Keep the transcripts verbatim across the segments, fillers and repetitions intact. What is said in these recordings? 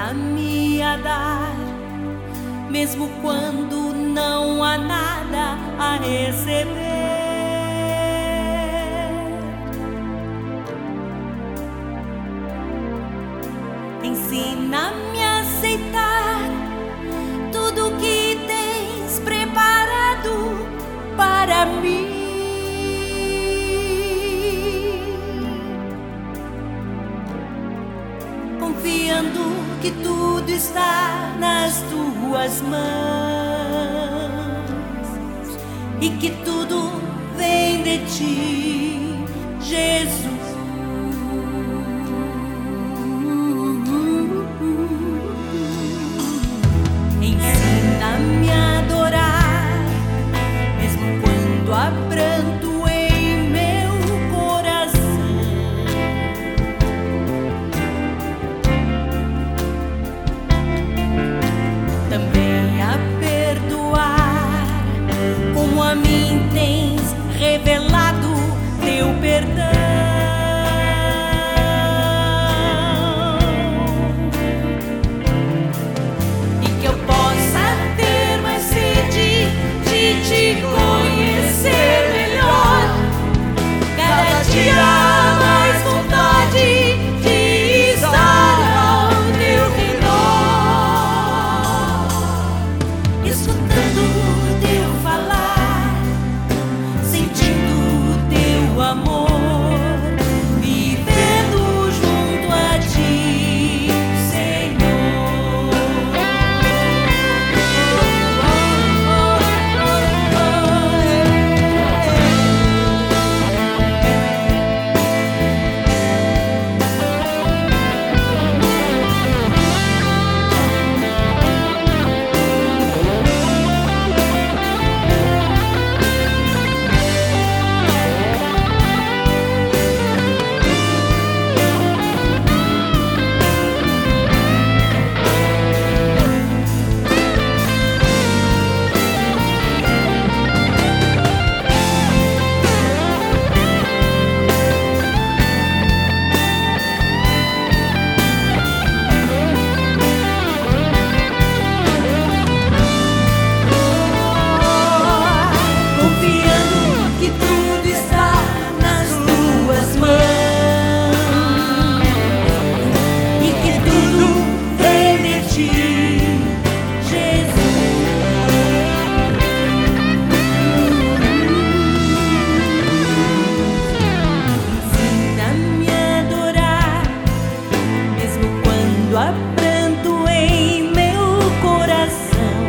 ensina-me a dar, mesmo quando não há nada a receber. Ensina-me a aceitar tudo que tens preparado para mim. Confiando que tudo está nas tuas mãos e que tudo vem de ti, Jesus. Ensina-me a adorar, mesmo quando há pranto em meu coração. Também a perdoar, como a mim tens revelado teu perdão. Te conhecer melhor, cada dia mais vontade de estar ao teu redor, escutando teu falar, sentindo teu amor, vivendo junto a ti, Senhor. Pranto em meu coração.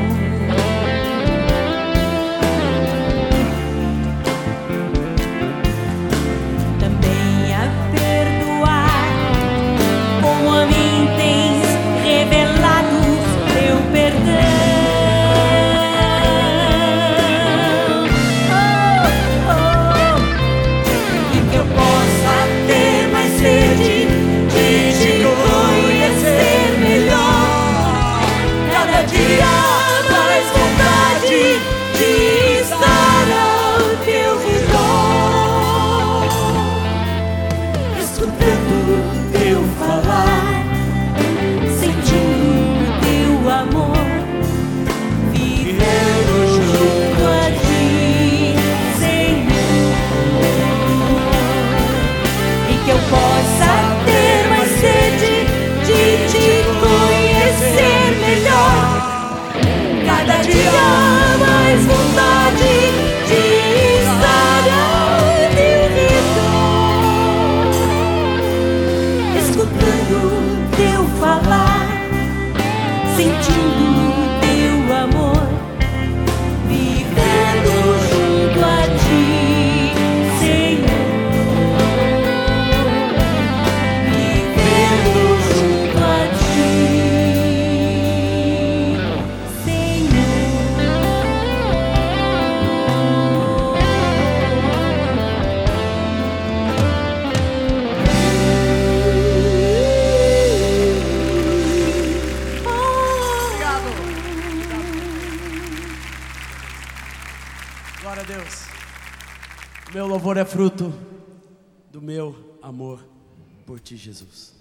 Também a perdoar, como a mim tens revelado teu perdão. Oh, oh, e que eu possa ter mais sede de te conhecer melhor, cada dia mais vontade de estar ao teu redor, escutando teu falar, sentindo teu amor, vivendo junto a ti, Senhor, e que eu possa ter mais sede de te conhecer melhor, cada dia mais vontade de estar ao teu redor, escutando teu falar, sentindo teu amor, vivendo junto a ti, Senhor. Glória a Deus. Meu louvor é fruto do meu amor por ti, Jesus.